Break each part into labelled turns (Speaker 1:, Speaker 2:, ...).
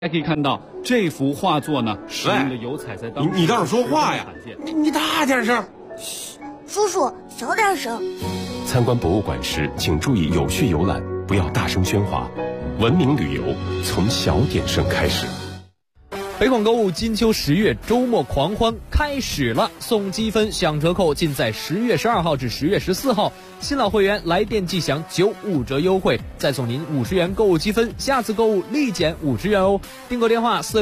Speaker 1: 还可以看到这幅画作呢，使用的油彩在当时
Speaker 2: 你倒是说话呀！你大点声。
Speaker 3: 叔叔，小点声。
Speaker 4: 参观博物馆时，请注意有序游览，不要大声喧哗。文明旅游从小点声开始。
Speaker 5: 北广购物金秋10月周末狂欢开始了，送积分享折扣尽在10月12号至10月14号。新老会员来电即享95折优惠，再送您50元购物积分，下次购物立减50元哦。订购电话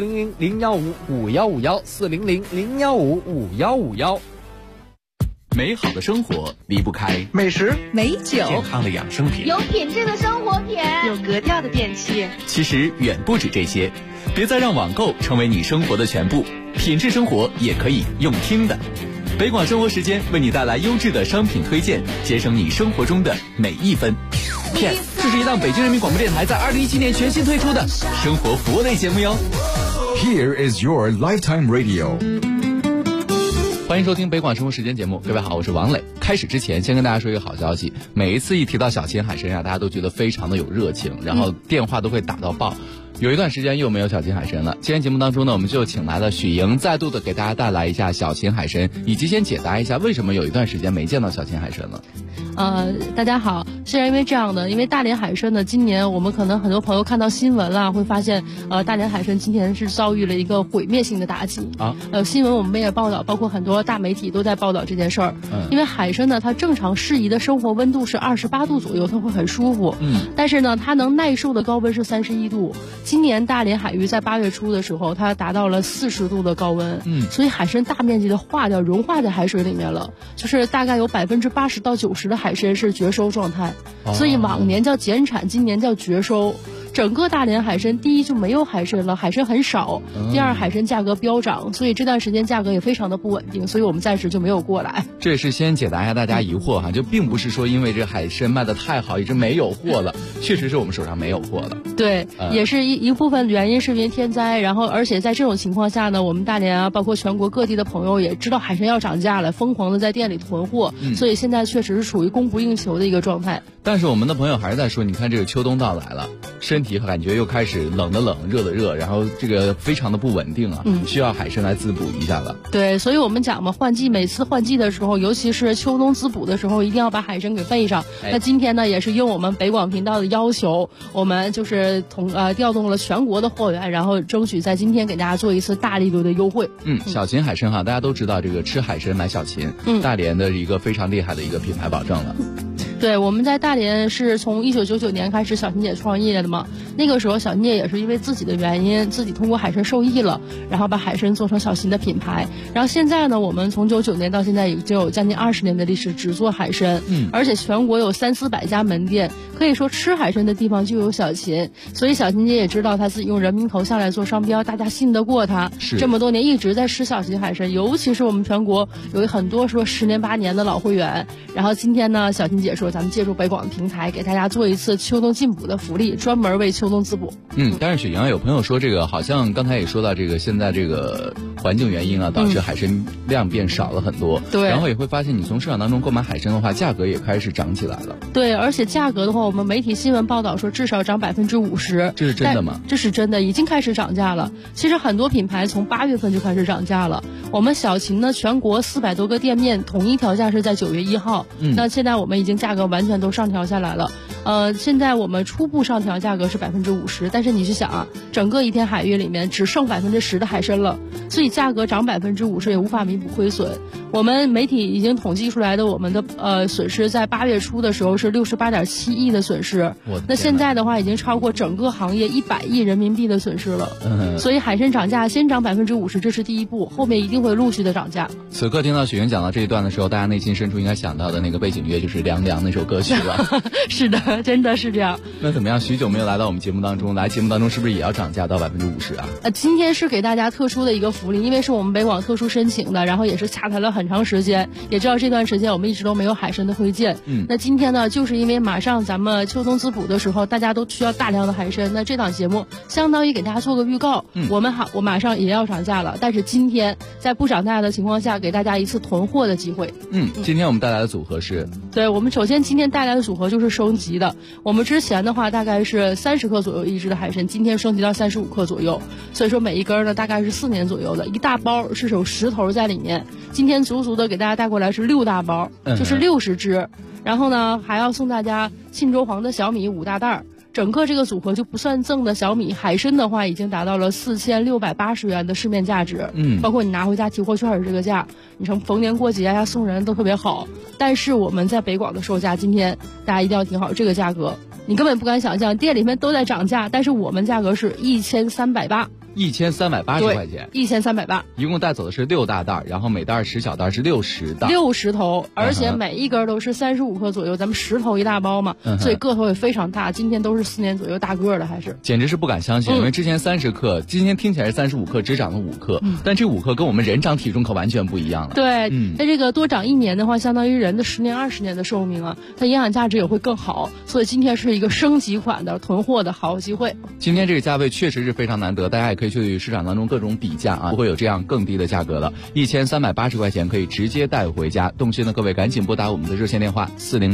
Speaker 5: 400-015-5151，400-015-5151。
Speaker 6: 美好的生活离不开
Speaker 7: 美食、
Speaker 8: 美酒、
Speaker 4: 健康的养生品，
Speaker 9: 有品质的生活品，
Speaker 8: 有格调的电器。
Speaker 6: 其实远不止这些，别再让网购成为你生活的全部，品质生活也可以用听的。北广生活时间为你带来优质的商品推荐，节省你生活中的每一分。PS， 这是一档北京人民广播电台在2017年全新推出的生活服务类节目哟。
Speaker 10: Here is your lifetime radio。
Speaker 6: 欢迎收听北广生活时间节目，各位好，我是王磊。开始之前先跟大家说一个好消息，每一次一提到小秦海参大家都觉得非常的有热情，然后电话都会打到爆。有一段时间又没有小秦海参了，今天节目当中呢，我们就请来了许莹，再度的给大家带来一下小秦海参，以及先解答一下为什么有一段时间没见到小秦海参了。
Speaker 11: 大家好，是因为这样的，因为大连海参呢，今年我们可能很多朋友看到新闻了，会发现大连海参今年是遭遇了一个毁灭性的打击啊。新闻我们也报道，包括很多大媒体都在报道这件事儿。因为海参呢，它正常适宜的生活温度是28度左右，它会很舒服。但是呢，它能耐受的高温是31度。今年大连海域在8月初的时候，它达到了40度的高温。所以海参大面积的融化在海水里面了，就是大概有80%到90%的海参是绝收状态。所以往年叫减产，今年叫绝收。整个大连海参，第一就没有海参了，海参很少；第二，海参价格飙涨，所以这段时间价格也非常的不稳定，所以我们暂时就没有过来。
Speaker 6: 这也是先解答一下大家疑惑哈，就并不是说因为这海参卖的太好，一直没有货了，确实是我们手上没有货了。
Speaker 11: 对，也是一部分原因是因为天灾，然后而且在这种情况下呢，我们大连啊，包括全国各地的朋友也知道海参要涨价了，疯狂的在店里囤货，所以现在确实是处于供不应求的一个状态。
Speaker 6: 但是我们的朋友还是在说，你看这个秋冬到来了，身体感觉又开始冷的冷，热的热，然后这个非常的不稳定啊，需要海参来滋补一下了。
Speaker 11: 对，所以我们讲嘛，每次换季的时候，尤其是秋冬滋补的时候，一定要把海参给备上。那今天呢，也是应我们北广频道的要求，我们就是调动了全国的货源，然后争取在今天给大家做一次大力度的优惠。
Speaker 6: 小秦海参哈，大家都知道这个吃海参买小秦，大连的一个非常厉害的一个品牌保证了。
Speaker 11: 对，我们在大连是从1999年开始小秦姐创业的嘛，那个时候小秦姐也是因为自己的原因，自己通过海参受益了，然后把海参做成小秦的品牌。然后现在呢，我们从99年到现在已经有将近20年的历史，只做海参，而且全国有300-400家门店，可以说吃海参的地方就有小秦。所以小秦姐也知道她自己用人民头像来做商标，大家信得过她。这么多年一直在吃小秦海参，尤其是我们全国有很多说10年8年的老会员。然后今天呢，小秦姐说咱们借助北广的平台，给大家做一次秋冬进补的福利，专门为秋冬滋补。
Speaker 6: 但是雪莹有朋友说这个好像刚才也说到这个现在这个环境原因啊，导致海参量变少了很多。对，然后也会发现你从市场当中购买海参的话，价格也开始涨起来了。
Speaker 11: 对，而且价格的话，我们媒体新闻报道说至少涨50%。
Speaker 6: 这是真的吗？
Speaker 11: 这是真的，已经开始涨价了。其实很多品牌从8月份就开始涨价了。我们小秦呢，全国400多个店面统一调价是在9月1号。那现在我们已经价格完全都上调下来了。现在我们初步上调价格是50%，但是你去想啊，整个一天海域里面只剩10%的海参了，所以价格涨50%也无法弥补亏损。我们媒体已经统计出来的我们的损失，在8月初的时候是68.7亿的损失，那现在的话已经超过整个行业100亿人民币的损失了。所以海参涨价先涨50%，这是第一步，后面一定会陆续的涨价。
Speaker 6: 此刻听到雪莹讲到这一段的时候，大家内心深处应该想到的那个背景乐就是凉凉那首歌曲了。
Speaker 11: 是的，真的是这样。
Speaker 6: 那怎么样？许久没有来到我们节目当中，来节目当中是不是也要涨价到50%啊？
Speaker 11: 今天是给大家特殊的一个福利，因为是我们北广特殊申请的，然后也是洽谈了很长时间，也知道这段时间我们一直都没有海参的推荐。那今天呢，就是因为马上咱们秋冬滋补的时候，大家都需要大量的海参，那这档节目相当于给大家做个预告。我马上也要涨价了，但是今天在不涨价的情况下，给大家一次囤货的机会。
Speaker 6: 今天我们带来的组合是，
Speaker 11: 对，我们首先今天带来的组合就是升级的。我们之前的话大概是30克左右一只的海参，今天升级到35克左右，所以说每一根呢大概是4年左右的，一大包是有10头在里面。今天足足的给大家带过来是6大包，就是60只。然后呢还要送大家沁州黄的小米5大袋。整个这个组合就不算赠的小米海参的话，已经达到了4680元的市面价值。包括你拿回家提货券是这个价，你从逢年过节呀送人都特别好。但是我们在北广的售价，今天大家一定要听好这个价格，你根本不敢想象，店里面都在涨价，但是我们价格是1380，1380
Speaker 6: 块钱
Speaker 11: ，1380，
Speaker 6: 一共带走的是6大袋，然后每袋10小袋是60袋
Speaker 11: ，60头，而且每一根都是35克左右，咱们10头一大包嘛，所以个头也非常大。今天都是4年左右大个的，还是
Speaker 6: 简直是不敢相信，因为之前30克，今天听起来是35克，只长了5克，但这5克跟我们人长体重可完全不一样了。
Speaker 11: 对，那这个多长1年的话，相当于人的10年20年的寿命啊，它营养价值也会更好，所以今天是一个升级款的囤货的好机会。
Speaker 6: 今天这个价位确实是非常难得，大家也可以去市场当中各种比价啊，不会有这样更低的价格了，1380块钱可以直接带回家。动心的各位赶紧拨打我们的热线电话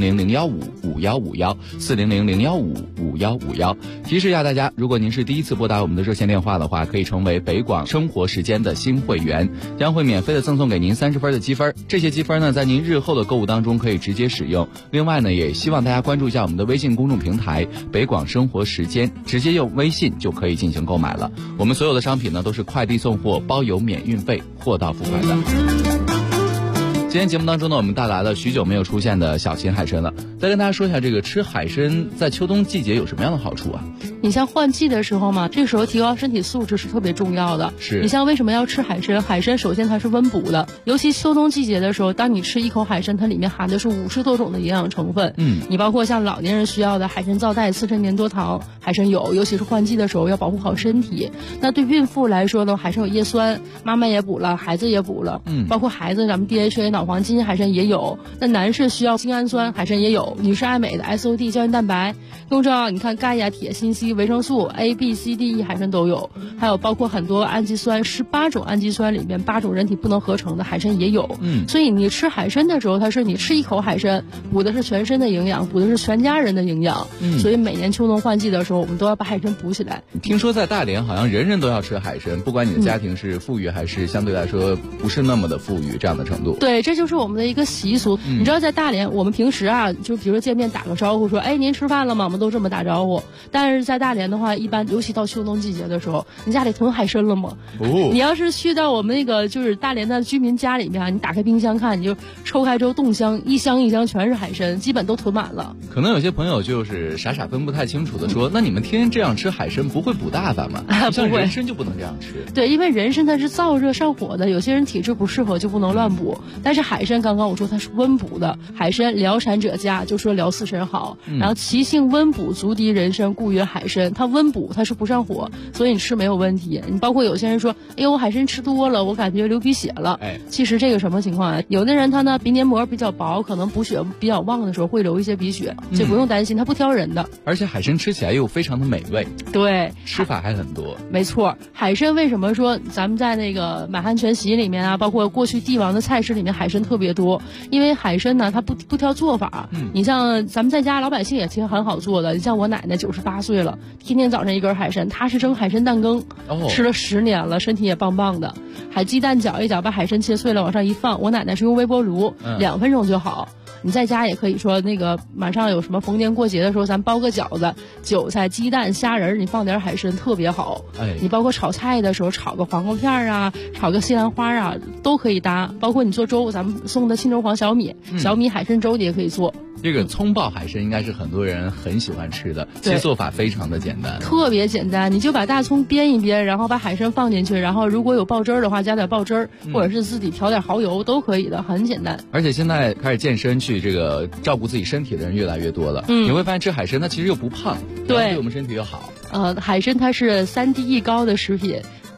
Speaker 6: 400-015-5151，400-015-5151。提示一下大家，如果您是第一次拨打我们的热线电话的话，可以成为北广生活时间的新会员，将会免费的赠送给您30分的积分。这些积分呢，在您日后的购物当中可以直接使用。另外呢，也希望大家关注一下我们的微信公众平台北广生活时间，直接用微信就可以进行购买了。我们所有的商品呢都是快递送货，包邮免运费，货到付款的。今天节目当中呢，我们带来了许久没有出现的小秦海参了。再跟大家说一下，这个吃海参在秋冬季节有什么样的好处啊？
Speaker 11: 你像换季的时候嘛，这个时候提高身体素质是特别重要的。
Speaker 6: 是
Speaker 11: 你像为什么要吃海参？海参首先它是温补的，尤其秋冬季节的时候，当你吃一口海参，它里面含的是50多种的营养成分。你包括像老年人需要的海参皂苷、刺身粘多糖，海参有，尤其是换季的时候要保护好身体。那对孕妇来说呢，海参有叶酸，妈妈也补了，孩子也补了。包括孩子咱们 DHA 脑黄金海参也有。那男士需要精氨酸，海参也有。女士爱美的 SOD 胶原蛋白，更重要，你看钙呀、铁、锌、硒、维生素 A、B、C、D、E 海参都有，还有包括很多氨基酸，18种氨基酸里面8种人体不能合成的海参也有。所以你吃海参的时候，它是你吃一口海参，补的是全身的营养，补的是全家人的营养。所以每年秋冬换季的时候，我们都要把海参补起来。
Speaker 6: 听说在大连好像人人都要吃海参，不管你的家庭是富裕还是相对来说不是那么的富裕这样的程度。
Speaker 11: 对，这就是我们的一个习俗。你知道在大连，我们平时啊，就比如说见面打个招呼说，哎，您吃饭了吗？我们都这么打招呼。但是在大连的话，一般尤其到秋冬季节的时候，你家里囤海参了吗？你要是去到我们那个就是大连的居民家里面，你打开冰箱看，你就抽开之后冻箱，一箱一箱全是海参，基本都囤满了。
Speaker 6: 可能有些朋友就是傻傻分不太清楚的说，那你们天天这样吃海参不会补大发吗？像人参就不能这样吃。
Speaker 11: 对，因为人参它是燥热上火的，有些人体质不适合就不能乱补。但是海参刚刚我说它是温补的，海参疗产者佳，就说疗四神好。然后其性温补，足敌人参，故曰海参。它温补，它是不上火，所以你吃没有问题。你包括有些人说，哎呦，我海参吃多了，我感觉流鼻血了。其实这个什么情况啊？有的人他呢鼻黏膜比较薄，可能补血比较旺的时候会流一些鼻血，所以不用担心，它不挑人的。
Speaker 6: 而且海参吃起来又非常的美味。
Speaker 11: 对，
Speaker 6: 吃法还很多。
Speaker 11: 没错，海参为什么说咱们在那个满汉全席里面啊，包括过去帝王的菜式里面海参特别多？因为海参呢，它不挑做法。你像咱们在家老百姓也其实很好做的，你像我奶奶98岁了，天天早上一根海参，她是蒸海参蛋羹，吃了10年了，身体也棒棒的。海鸡蛋搅一搅，把海参切碎了往上一放，我奶奶是用微波炉，2分钟就好。你在家也可以说那个马上有什么逢年过节的时候，咱包个饺子，韭菜、鸡蛋、虾仁，你放点海参特别好。你包括炒菜的时候，炒个黄瓜片啊，炒个西兰花啊，都可以搭。包括你做粥，咱们送的沁州黄小米，小米海参粥你也可以做。
Speaker 6: 这个葱爆海参应该是很多人很喜欢吃的，切做法非常的简单，
Speaker 11: 特别简单。你就把大葱煸一煸，然后把海参放进去，然后如果有爆汁儿的话，加点爆汁儿，或者是自己调点蚝油都可以的，很简单。
Speaker 6: 而且现在开始健身去这个照顾自己身体的人越来越多了，你会发现吃海参它其实又不胖，对我们身体又好。
Speaker 11: 海参它是3DE 高的食品。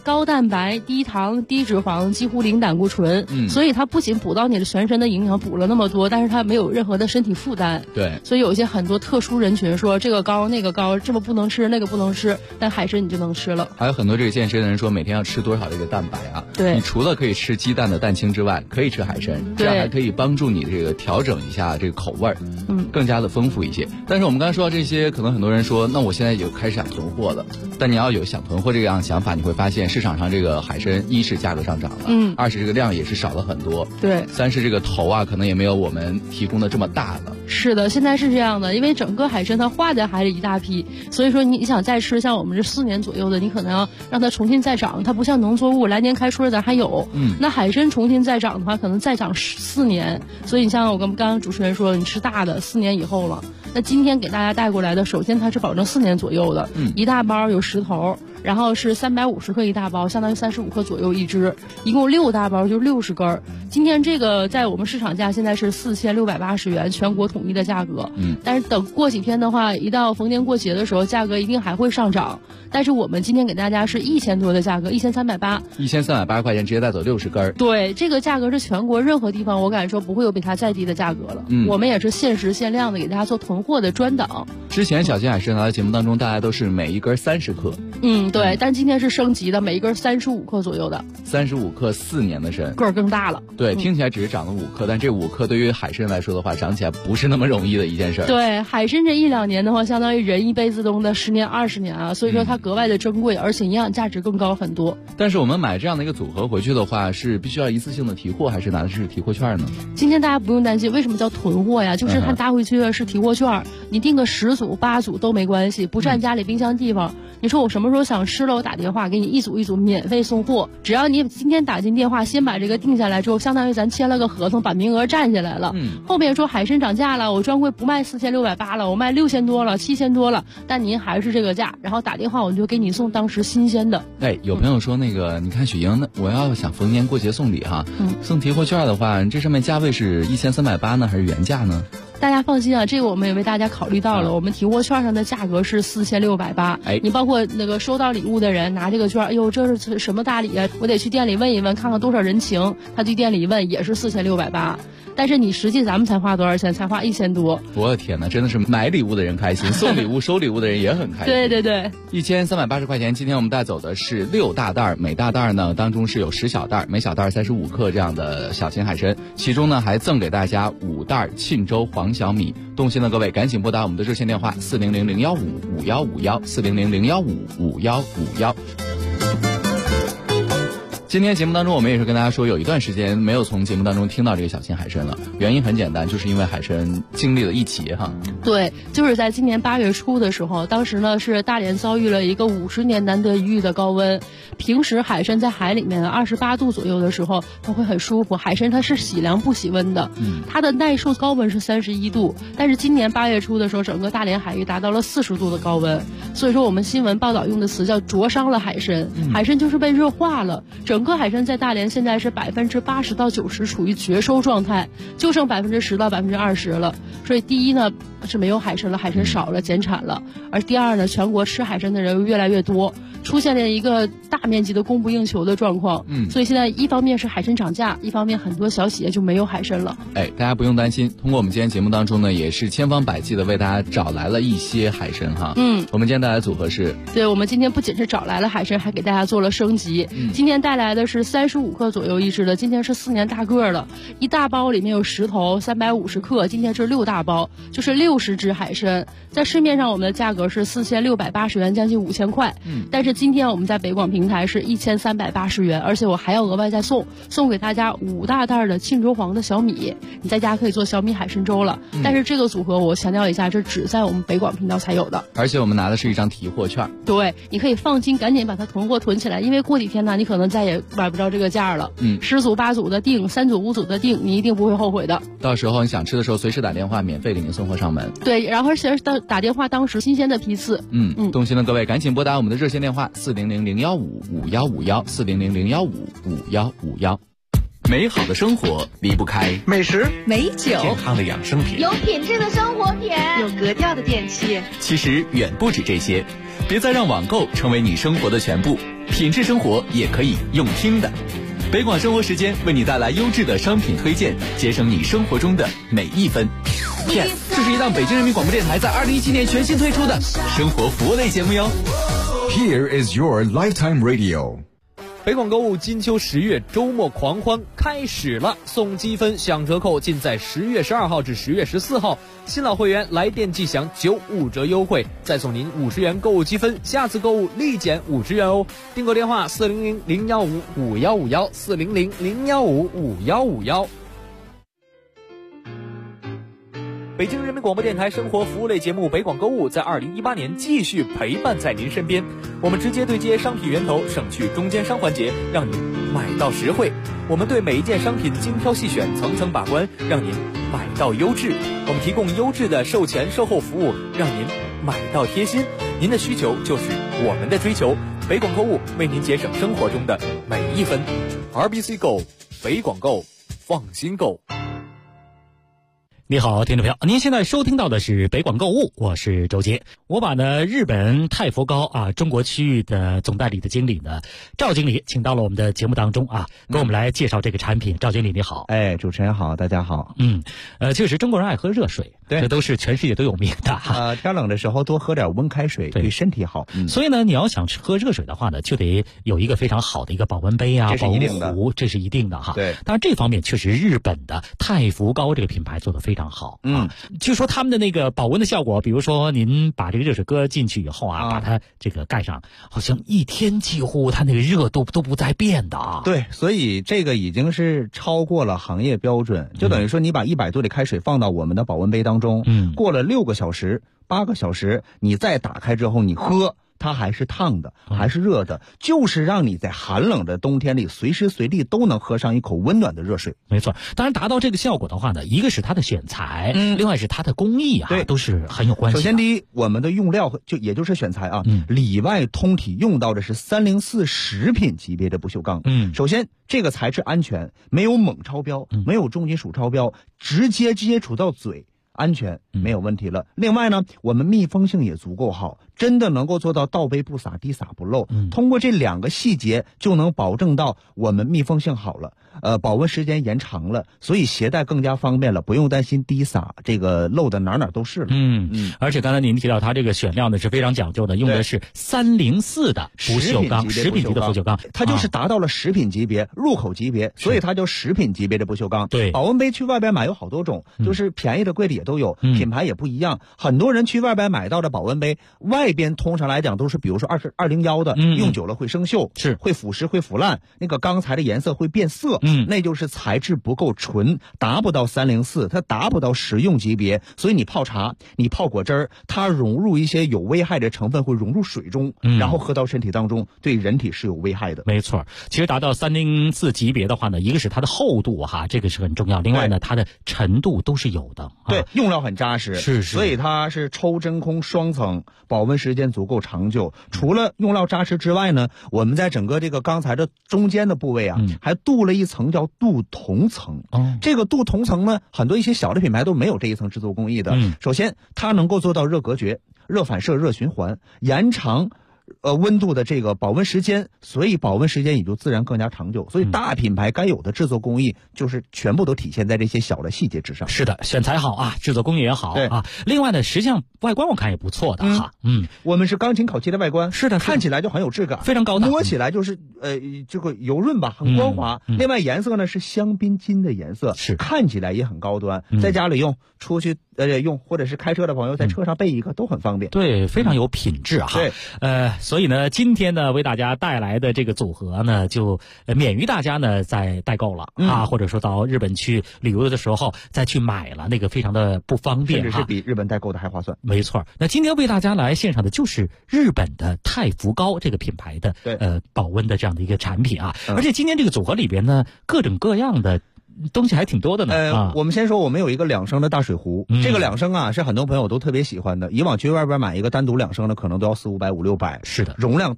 Speaker 11: 高蛋白、低糖、低脂肪，几乎零胆固醇。所以它不仅补到你的全身的营养，补了那么多，但是它没有任何的身体负担。
Speaker 6: 对，
Speaker 11: 所以有一些很多特殊人群说这个高那个高，这么不能吃那个不能吃，但海参你就能吃了。
Speaker 6: 还有很多这个健身的人说每天要吃多少这个蛋白啊？
Speaker 11: 对，
Speaker 6: 你除了可以吃鸡蛋的蛋清之外，可以吃海参，这样还可以帮助你这个调整一下这个口味儿，更加的丰富一些。但是我们刚才说到这些，可能很多人说，那我现在有开始想囤货了。但你要有想囤货这样想法，你会发现市场上这个海参，一是价格上涨了，二是这个量也是少了很多，
Speaker 11: 对，
Speaker 6: 三是这个头啊，可能也没有我们提供的这么大了。
Speaker 11: 是的，现在是这样的，因为整个海参它化在海里一大批，所以说你想再吃，像我们这4年左右的，你可能要让它重新再长，它不像农作物来年开春咱还有，那海参重新再长的话，可能再长4年，所以你像我刚刚主持人说的，你吃大的4年以后了。那今天给大家带过来的，首先它是保证4年左右的，一大包有10头，然后是350克一大包，相当于35克左右一只，一共6大包就60根。今天这个在我们市场价现在是4680元，全国统一的价格。但是等过几天的话，一到逢年过节的时候，价格一定还会上涨。但是我们今天给大家是1000多的价格，1380，1380
Speaker 6: 块钱直接带走60根。
Speaker 11: 对，这个价格是全国任何地方我敢说不会有比它再低的价格了。我们也是限时限量的给大家做囤货的专档。
Speaker 6: 之前小金海参来的节目当中，大家都是每一根30克。
Speaker 11: 对，但今天是升级的，每一根35克左右的。
Speaker 6: 35克4年的参，
Speaker 11: 个儿更大了。
Speaker 6: 对，听起来只是长了5克，但这5克对于海参来说的话，长起来不是那么容易的一件事。
Speaker 11: 对，海参这1-2年的话，相当于人一辈子中的10年20年啊，所以说它格外的珍贵，而且营养价值更高很多。
Speaker 6: 但是我们买这样的一个组合回去的话，是必须要一次性的提货，还是拿的是提货券呢？
Speaker 11: 今天大家不用担心，为什么叫囤货呀？就是它搭回去的是提货券，你订个10组8组都没关系，不占家里冰箱地方。你说我什么时候想吃了，我打电话给你一组一组免费送货，只要你今天打进电话，先把这个定下来之后，相当于咱签了个合同，把名额占下来了。后面说海参涨价了，我专柜不卖4680了，我卖6000多了，7000多了，但您还是这个价，然后打电话我就给你送当时新鲜的。
Speaker 6: 有朋友说那个，你看雪莹，我要想逢年过节送礼哈，送提货券的话，这上面价位是1380呢，还是原价呢？
Speaker 11: 大家放心啊，这个我们也为大家考虑到了。我们提货券上的价格是4680，你包括那个收到礼物的人拿这个券，哎呦，这是什么大礼啊？我得去店里问一问，看看多少人情。他去店里一问，也是4680。但是你实际咱们才花多少钱？才花1000多。
Speaker 6: 我的天哪，真的是买礼物的人开心，送礼物收礼物的人也很开心。
Speaker 11: 对对对
Speaker 6: ，1380块钱。今天我们带走的是6大袋，每大袋呢当中是有10小袋，每小袋35克这样的小型海参，其中呢还赠给大家5袋沁州黄小米。动心的各位赶紧拨打我们的热线电话400-015-5151，400-015-5151。今天节目当中，我们也是跟大家说，有一段时间没有从节目当中听到这个小型海参了。原因很简单，就是因为海参经历了一劫哈。
Speaker 11: 对，就是在今年8月初的时候，当时呢是大连遭遇了一个50年难得一遇的高温。平时海参在海里面28度左右的时候，它会很舒服。海参它是喜凉不喜温的，它的耐受高温是31度。但是今年8月初的时候，整个大连海域达到了40度的高温，所以说我们新闻报道用的词叫灼伤了海参。海参就是被热化了。整个海参在大连现在是80%到90%处于绝收状态，就剩10%到20%了。所以第一呢是没有海参了，海参少了，减产了。而第二呢，全国吃海参的人越来越多，出现了一个大面积的供不应求的状况。所以现在一方面是海参涨价，一方面很多小企业就没有海参了。
Speaker 6: 大家不用担心，通过我们今天节目当中呢，也是千方百计的为大家找来了一些海参哈。我们今天带来的组合是，
Speaker 11: 对，我们今天不仅是找来了海参，还给大家做了升级。今天带来的是35克左右一只的，今天是4年大个了，一大包里面有10头，350克，今天是6大包，就是60只海参。在市面上我们的价格是4680元，将近5000块。但是今天我们在北广平台是1380元，而且我还要额外再送给大家5大袋的沁州黄的小米，你在家可以做小米海参粥了。但是这个组合我强调一下，这只在我们北广频道才有的，
Speaker 6: 而且我们拿的是一张提货券。
Speaker 11: 对，你可以放心，赶紧把它囤货囤起来，因为过几天呢，你可能再也买不着这个价了。10组8组的订，3组5组的订，你一定不会后悔的。
Speaker 6: 到时候你想吃的时候，随时打电话，免费给您送货上门。
Speaker 11: 对，然后而且打电话当时新鲜的批次。
Speaker 6: 动心的各位赶紧拨打我们的热线电话400-015-5151，400-015-5151。美好的生活离不开
Speaker 2: 美食、
Speaker 7: 美酒、
Speaker 4: 健康的养生品、
Speaker 3: 有品质的生活品、
Speaker 7: 有格调的电器。
Speaker 4: 其实远不止这些。
Speaker 6: 别再让网购成为你生活的全部，品质生活也可以用听的。北广生活时间为你带来优质的商品推荐，节省你生活中的每一分。Yes， 这是一档北京人民广播电台在2017年全新推出的生活服务类节目哟。
Speaker 10: Here is your lifetime radio。
Speaker 5: 北广购物金秋10月周末狂欢开始了，送积分享折扣尽在10月12号至10月14号，新老会员来电即享95折优惠，再送您50元购物积分，下次购物立减50元哦。订购电话400-015-5151 400-015-5151。北京人民广播电台生活服务类节目北广购物在2018年继续陪伴在您身边，我们直接对接商品源头，省去中间商环节，让您买到实惠。我们对每一件商品精挑细选，层层把关，让您买到优质。我们提供优质的售前售后服务，让您买到贴心。您的需求就是我们的追求，北广购物为您节省生活中的每一分。RBC Go， 北广购，放心购。
Speaker 7: 你好，听众朋友，您现在收听到的是北广购物，我是周杰。我把日本泰佛高中国区域的总代理的经理赵经理请到了我们的节目当中给我们来介绍这个产品。赵经理你好。
Speaker 8: 主持人好，大家好。
Speaker 7: 确实中国人爱喝热水，
Speaker 8: 对，
Speaker 7: 这都是全世界都有名的
Speaker 8: 天冷的时候多喝点温开水，对身体好。
Speaker 7: 所以呢，你要想喝热水的话呢，就得有一个非常好的一个保温杯保温壶，这是一定的哈。
Speaker 8: 对，
Speaker 7: 当然这方面确实日本的泰福高这个品牌做得非常好。据说他们的那个保温的效果，比如说您把这个热水搁进去以后把它这个盖上，好像一天几乎它那个热度都不再变的
Speaker 8: 对，所以这个已经是超过了行业标准，就等于说你把100度的开水放到我们的保温杯当中，过了6个小时、8个小时，你再打开之后你喝，它还是烫的，还是热的，就是让你在寒冷的冬天里随时随地都能喝上一口温暖的热水。
Speaker 7: 没错，当然达到这个效果的话呢，一个是它的选材，另外是它的工艺
Speaker 8: 对，
Speaker 7: 都是很有关系。
Speaker 8: 首先第一，我们的用料也就是选材里外通体用到的是304食品级别的不锈钢。首先这个材质安全，没有锰超标，没有重金属超标，直接接触到嘴，安全没有问题了。另外呢，我们密封性也足够好，真的能够做到倒杯不洒，滴洒不漏。通过这2个细节，就能保证到我们密封性好了，保温时间延长了，所以携带更加方便了，不用担心滴洒这个漏的哪都是了。
Speaker 7: 而且刚才您提到它这个选料呢是非常讲究的，用的是304的不锈钢，食品级的不锈钢，
Speaker 8: 它就是达到了食品级别、入口级别，所以它叫食品级别的不锈钢。
Speaker 7: 对，
Speaker 8: 保温杯去外边买有好多种，就是便宜的贵的也都有，品牌也不一样。很多人去外边买到的保温杯，外边通常来讲都是比如说201的，用久了会生锈，
Speaker 7: 是
Speaker 8: 会腐蚀会腐烂，那个钢材的颜色会变色，那就是材质不够纯，达不到304，它达不到食用级别。所以你泡茶，你泡果汁，它融入一些有危害的成分会融入水中，然后喝到身体当中，对人体是有危害的。
Speaker 7: 没错，其实达到304级别的话呢，一个是它的厚度这个是很重要，另外呢它的沉度都是有的。
Speaker 8: 对，用料很扎实，
Speaker 7: 是，
Speaker 8: 所以它是抽真空双层，保温时间足够长久。除了用料扎实之外呢，我们在整个这个钢材的中间的部位还镀了一层叫镀铜层。这个镀铜层呢，很多一些小的品牌都没有这一层制作工艺的。首先它能够做到热隔绝、热反射、热循环，延长温度的这个保温时间，所以保温时间也就自然更加长久。所以大品牌该有的制作工艺就是全部都体现在这些小的细节之上。
Speaker 7: 是的，选材好制作工艺也好另外呢，实际上外观我看也不错的
Speaker 8: 我们是钢琴烤漆的外观，
Speaker 7: 是的，
Speaker 8: 看起来就很有质感，
Speaker 7: 非常高档，
Speaker 8: 摸起来就是这个油润吧，很光滑。另外颜色呢是香槟金的颜色，
Speaker 7: 是
Speaker 8: 看起来也很高端，在家里用，出去用，或者是开车的朋友在车上备一个都很方便。
Speaker 7: 对，非常有品质
Speaker 8: 对，
Speaker 7: 所以呢，今天呢为大家带来的这个组合呢，就免于大家呢在代购了或者说到日本去旅游的时候再去买了，那个非常的不方便，
Speaker 8: 甚至是比日本代购的还划算。
Speaker 7: 没错，那今天为大家来献上的就是日本的泰福高这个品牌的保温的这样的一个产品而且今天这个组合里边呢，各种各样的东西还挺多的呢。
Speaker 8: 我们先说，我们有一个2升的大水壶，这个2升是很多朋友都特别喜欢的。以往去外边买一个单独2升的，可能都要400-500-600，
Speaker 7: 是的，
Speaker 8: 容量大，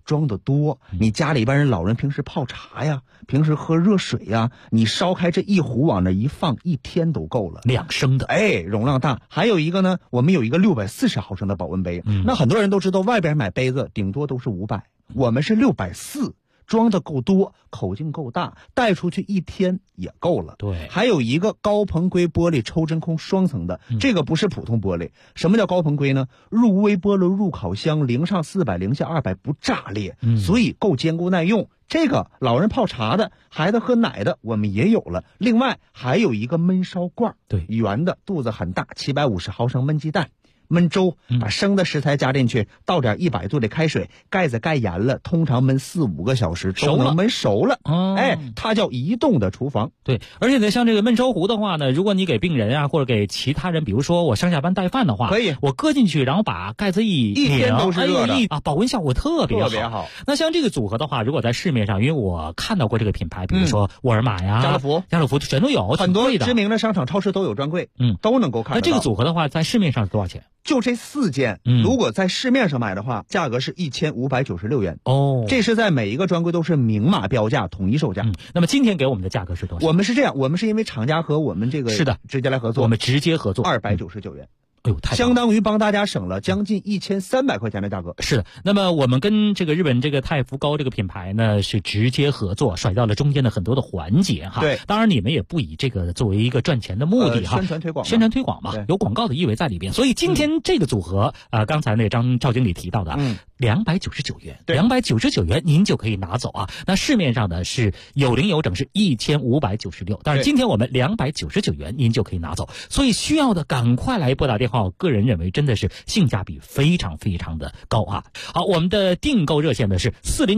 Speaker 8: 装的多，你家里边人老人平时泡茶呀，平时喝热水呀，你烧开这一壶往那一放，1天都够了。
Speaker 7: 2升的，
Speaker 8: 容量大。还有一个呢，我们有一个640毫升的保温杯，那很多人都知道外边买杯子顶多都是500，我们是640。装的够多，口径够大，带出去1天也够了。
Speaker 7: 对，
Speaker 8: 还有一个高硼硅玻璃抽真空双层的，这个不是普通玻璃。什么叫高硼硅呢？入微波炉、入烤箱，零上400，零下200不炸裂，所以够坚固耐用。这个老人泡茶的，孩子喝奶的，我们也有了。另外还有一个焖烧罐，
Speaker 7: 对，
Speaker 8: 圆的，肚子很大，750毫升焖鸡蛋。焖粥，把生的食材加进去，倒点100度的开水，盖子盖严了，通常焖4-5个小时都能焖熟了。它叫移动的厨房。
Speaker 7: 对，而且呢，像这个焖烧壶的话呢，如果你给病人啊，或者给其他人，比如说我上下班带饭的话，
Speaker 8: 可以，
Speaker 7: 我搁进去，然后把盖子一
Speaker 8: 天都是热的
Speaker 7: 保温效果特别好。那像这个组合的话，如果在市面上，因为我看到过这个品牌，比如说沃尔玛呀、家乐福全都有，
Speaker 8: 很多知名的商场、超市都有专柜，都能够看到。
Speaker 7: 那这个组合的话，在市面上是多少钱？
Speaker 8: 就这4件，如果在市面上买的话，价格是1596元。这是在每一个专柜都是明码标价，统一售价。
Speaker 7: 那么今天给我们的价格是多少？
Speaker 8: 我们是这样，我们是因为厂家和我们这个
Speaker 7: 是的
Speaker 8: 直接来合作，
Speaker 7: 我们直接合作
Speaker 8: 299元。
Speaker 7: 相
Speaker 8: 当于帮大家省了将近1300块钱的价格。
Speaker 7: 是的，那么我们跟这个日本这个太福高这个品牌呢是直接合作，甩掉了中间的很多的环节哈。
Speaker 8: 对，
Speaker 7: 当然你们也不以这个作为一个赚钱的目的哈，宣传推广嘛，有广告的意味在里边。所以今天这个组合刚才那赵经理提到的299元，299元您就可以拿走啊。那市面上的是有零有整是1596，但是今天我们299元您就可以拿走，所以需要的赶快来拨打电话。我个人认为真的是性价比非常非常的高啊。好，我们的订购热线呢是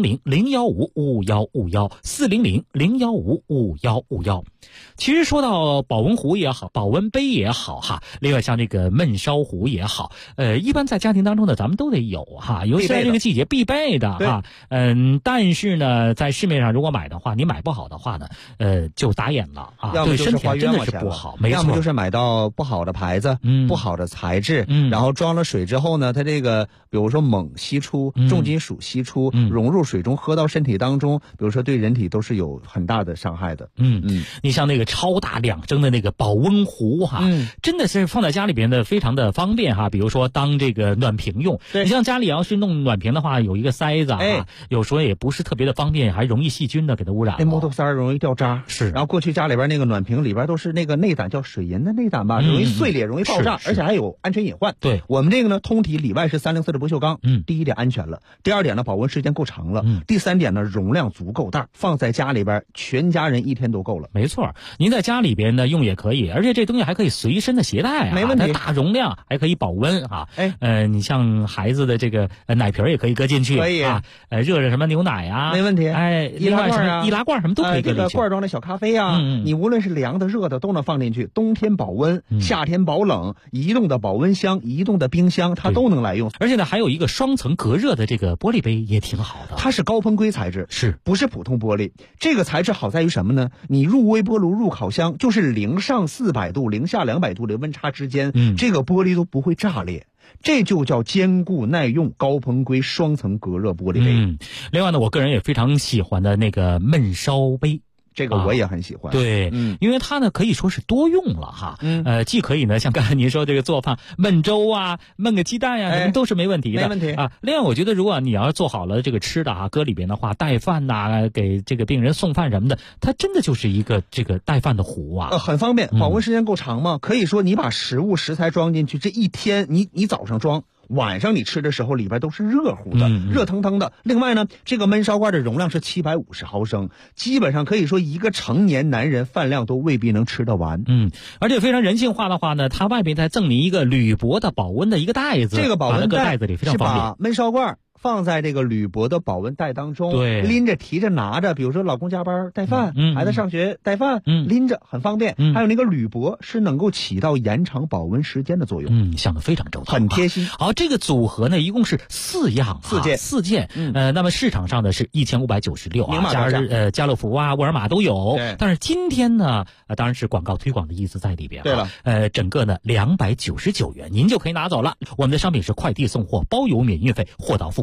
Speaker 7: 400-015-5151，400-015-5151。其实说到保温壶也好，保温杯也好哈，另外像这个焖烧壶也好，一般在家庭当中呢咱们都得有哈，尤其在这个季节必备的哈。但是呢在市面上如果买的话，你买不好的话呢就打眼了啊，对身体真的是不好。没错，
Speaker 8: 要么就是买到不好的牌子，不好的材质，然后装了水之后呢，它这个比如说锰析出，重金属析出，融入水中喝到身体当中，比如说对人体都是有很大的伤害的。
Speaker 7: 你像那个超大2升的那个保温壶哈，真的是放在家里边的非常的方便哈。比如说当这个暖瓶用，你像家里要是弄暖瓶的话，有一个塞子有时候也不是特别的方便，还容易细菌的给它污染。
Speaker 8: 那木头塞容易掉渣，
Speaker 7: 是。
Speaker 8: 然后过去家里边那个暖瓶里边都是那个内胆，叫水银的内胆吧，容易碎裂，容易爆炸，而且还有安全隐患。
Speaker 7: 对，
Speaker 8: 我们这个呢，通体里外是304的不锈钢。第一点安全了，第二点呢，保温时间够长了，第三点呢，容量足够大，放在家里边全家人1天都够了。
Speaker 7: 没错，您在家里边呢用也可以，而且这东西还可以随身的携带啊，
Speaker 8: 没问题。
Speaker 7: 它大容量还可以保温啊。你像孩子的这个奶瓶也可以搁进去，
Speaker 8: 可以
Speaker 7: 啊。热什么牛奶啊，
Speaker 8: 没问题。
Speaker 7: 另外什么易拉罐什么都可以搁进去。
Speaker 8: 这个罐装的小咖啡啊，你无论是凉的热的都能放进去，冬天保温，夏天保冷，移动的保温箱、移动的冰箱它都能来用。
Speaker 7: 而且呢还有一个双层隔热的这个玻璃杯也挺好的，
Speaker 8: 它是高硼硅材质，
Speaker 7: 是
Speaker 8: 不是普通玻璃？这个材质好在于什么呢？你入微波炉、入烤箱，就是零上400度、零下200度的温差之间，这个玻璃都不会炸裂。这就叫坚固耐用高硼硅双层隔热玻璃杯。
Speaker 7: 另外呢，我个人也非常喜欢的那个焖烧杯。
Speaker 8: 这个我也很喜欢，
Speaker 7: 对，因为它呢可以说是多用了哈，既可以呢像刚才您说这个做饭焖粥啊，焖个鸡蛋呀，什么都是没问题的，
Speaker 8: 没问题
Speaker 7: 啊。另外我觉得如果你要是做好了这个吃的啊，搁里边的话，带饭呐，给这个病人送饭什么的，它真的就是一个这个带饭的壶啊，
Speaker 8: 很方便，保温时间够长嘛，可以说你把食材装进去，这一天你早上装。晚上你吃的时候里边都是热乎的，热腾腾的。另外呢，这个焖烧罐的容量是750毫升，基本上可以说一个成年男人饭量都未必能吃得完。
Speaker 7: 而且非常人性化的话呢，它外边再赠你一个铝箔的保温的一个袋子，
Speaker 8: 这个保温
Speaker 7: 袋子里非常方便。
Speaker 8: 是把焖烧罐放在这个铝箔的保温袋当中，
Speaker 7: 对，
Speaker 8: 拎着提着拿着，比如说老公加班带饭，孩子上学带饭，拎着很方便。还有那个铝箔是能够起到延长保温时间的作用。
Speaker 7: 想得非常周到，
Speaker 8: 很贴心。
Speaker 7: 好，这个组合呢一共是4件，那么市场上的是1596啊，家乐福啊、沃尔玛都有。但是今天呢，当然是广告推广的意思在里边。
Speaker 8: 对了，
Speaker 7: 整个呢299元，您就可以拿走了。我们的商品是快递送货，包邮免运费，货到付款。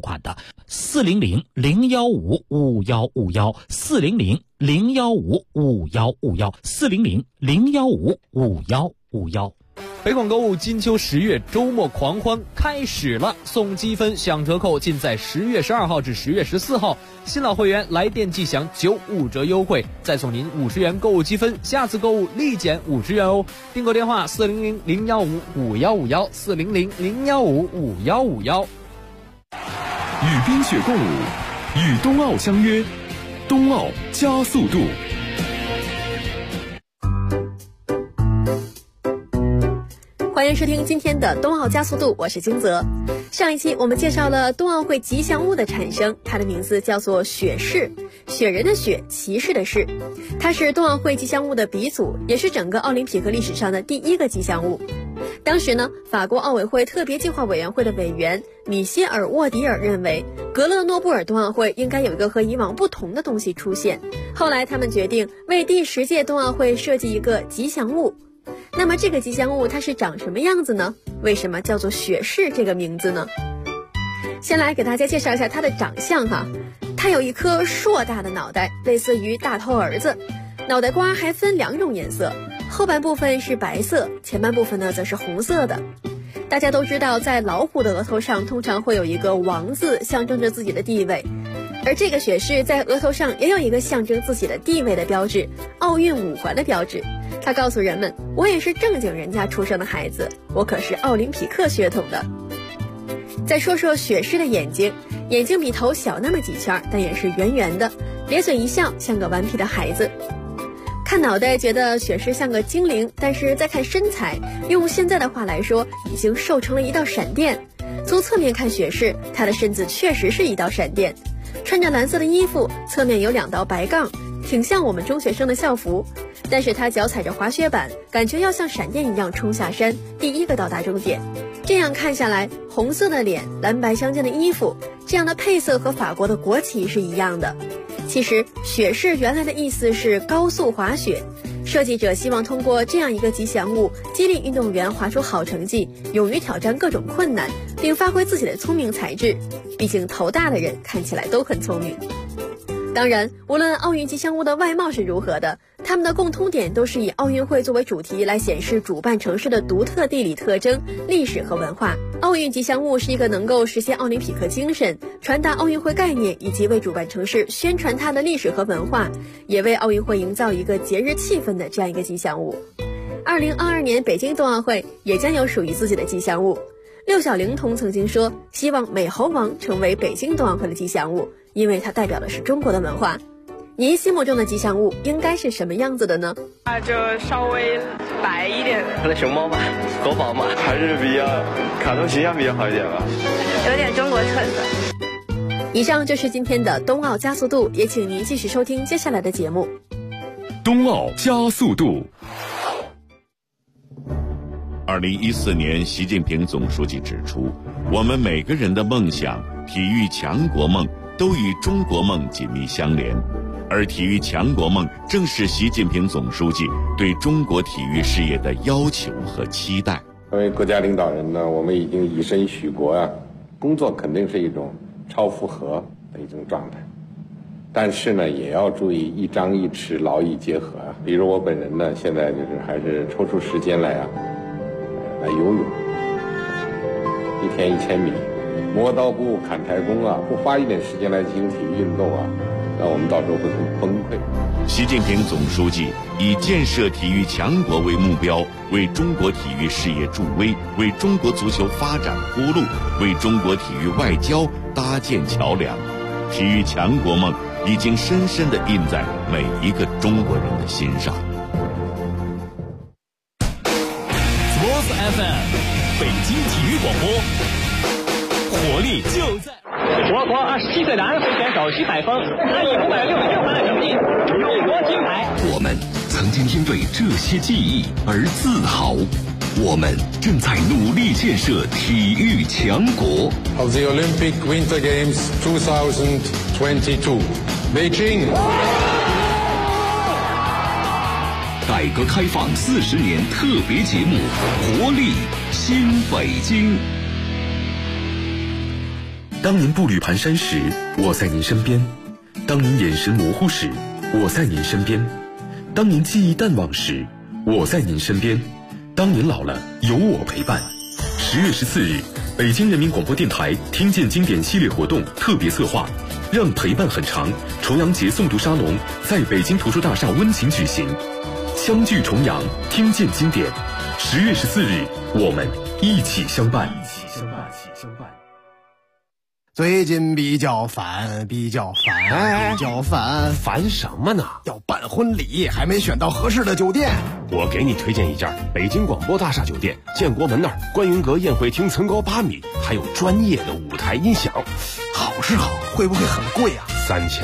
Speaker 7: 款的，400-015-5151，400-015-5151，400-015-5151。
Speaker 5: 北广购物金秋10月周末狂欢开始了，送积分享折扣尽在10月12号至10月14号，新老会员来电即享95折优惠，再送您50元购物积分，下次购物立减50元哦。订购电话400-015-5151，400-015-5151。
Speaker 4: 与冰雪共舞，与冬奥相约，冬奥加速度。
Speaker 9: 欢迎收听今天的冬奥加速度，我是金泽。上一期我们介绍了冬奥会吉祥物的产生，它的名字叫做雪士，雪人的雪，骑士的士。它是冬奥会吉祥物的鼻祖，也是整个奥林匹克历史上的第一个吉祥物。当时呢，法国奥委会特别计划委员会的委员米歇尔·沃迪尔认为，格勒诺布尔冬奥会应该有一个和以往不同的东西出现。后来他们决定为第10届冬奥会设计一个吉祥物。那么这个吉祥物它是长什么样子呢？为什么叫做雪士这个名字呢？先来给大家介绍一下它的长相哈。它有一颗硕大的脑袋，类似于大头儿子，脑袋瓜还分2种颜色，后半部分是白色，前半部分呢则是红色的。大家都知道，在老虎的额头上通常会有一个王字，象征着自己的地位，而这个雪士在额头上也有一个象征自己的地位的标志，奥运5环的标志。他告诉人们，我也是正经人家出生的孩子，我可是奥林匹克血统的。再说说雪士的眼睛，眼睛比头小那么几圈，但也是圆圆的，咧嘴一笑，像个顽皮的孩子。看脑袋觉得雪士像个精灵，但是再看身材，用现在的话来说，已经瘦成了一道闪电。从侧面看雪士，他的身子确实是一道闪电，穿着蓝色的衣服，侧面有2道白杠，挺像我们中学生的校服。但是他脚踩着滑雪板，感觉要像闪电一样冲下山，第一个到达终点。这样看下来，红色的脸，蓝白相间的衣服，这样的配色和法国的国旗是一样的。其实雪士原来的意思是高速滑雪，设计者希望通过这样一个吉祥物，激励运动员滑出好成绩，勇于挑战各种困难，并发挥自己的聪明才智。毕竟头大的人看起来都很聪明。当然，无论奥运吉祥物的外貌是如何的，它们的共通点都是以奥运会作为主题来显示主办城市的独特地理特征、历史和文化。奥运吉祥物是一个能够实现奥林匹克精神、传达奥运会概念以及为主办城市宣传它的历史和文化，也为奥运会营造一个节日气氛的这样一个吉祥物。2022年北京冬奥会也将有属于自己的吉祥物。六小龄童曾经说，希望美猴王成为北京冬奥会的吉祥物，因为它代表的是中国的文化。您心目中的吉祥物应该是什么样子的呢？
Speaker 12: 就稍微白一点的，
Speaker 13: 可能熊猫吧，国宝嘛，还是比较卡通形象比较好一点吧，
Speaker 12: 有点中国特色。
Speaker 9: 以上就是今天的冬奥加速度，也请您继续收听接下来的节目。
Speaker 4: 冬奥加速度。
Speaker 14: 2014年，习近平总书记指出，我们每个人的梦想、体育强国梦都与中国梦紧密相连，而体育强国梦正是习近平总书记对中国体育事业的要求和期待。
Speaker 15: 作为国家领导人呢，我们已经以身许国啊，工作肯定是一种超负荷的一种状态，但是呢，也要注意一张一弛，劳逸结合啊。比如我本人呢，现在就是还是抽出时间来游泳，1天1000米，磨刀不误砍柴工啊，不花一点时间来进行体育运动啊，那我们到时候会很崩溃。
Speaker 14: 习近平总书记以建设体育强国为目标，为中国体育事业助威，为中国足球发展铺路，为中国体育外交搭建桥梁。体育强国梦已经深深地印在每一个中国人的心上。
Speaker 16: FM 北京体育广播，活力就在。
Speaker 17: 我国27岁的安徽选手徐海峰，他以566分的成绩勇夺金牌。
Speaker 18: 我们曾经因为这些记忆而自豪，我们正在努力建设体育强国。
Speaker 19: Of the Olympic Winter Games 2022, Beijing。
Speaker 18: 改革开放40年特别节目《活力新北京》。
Speaker 20: 当您步履蹒跚时，我在您身边；当您眼神模糊时，我在您身边；当您记忆淡忘时，我在您身边；当您老了，有我陪伴。10月14日，北京人民广播电台听见经典系列活动特别策划，让陪伴很长重阳节诵读沙龙在北京图书大厦温情举行，相聚重阳，听见经典。10月14日，我们一起相伴。
Speaker 2: 最近比较烦，
Speaker 21: 烦什么呢？
Speaker 2: 要办婚礼，还没选到合适的酒店。
Speaker 21: 我给你推荐一家北京广播大厦酒店，建国门那儿观云阁宴会厅层高8米，还有专业的舞台音响。
Speaker 2: 好是好，会不会很贵啊？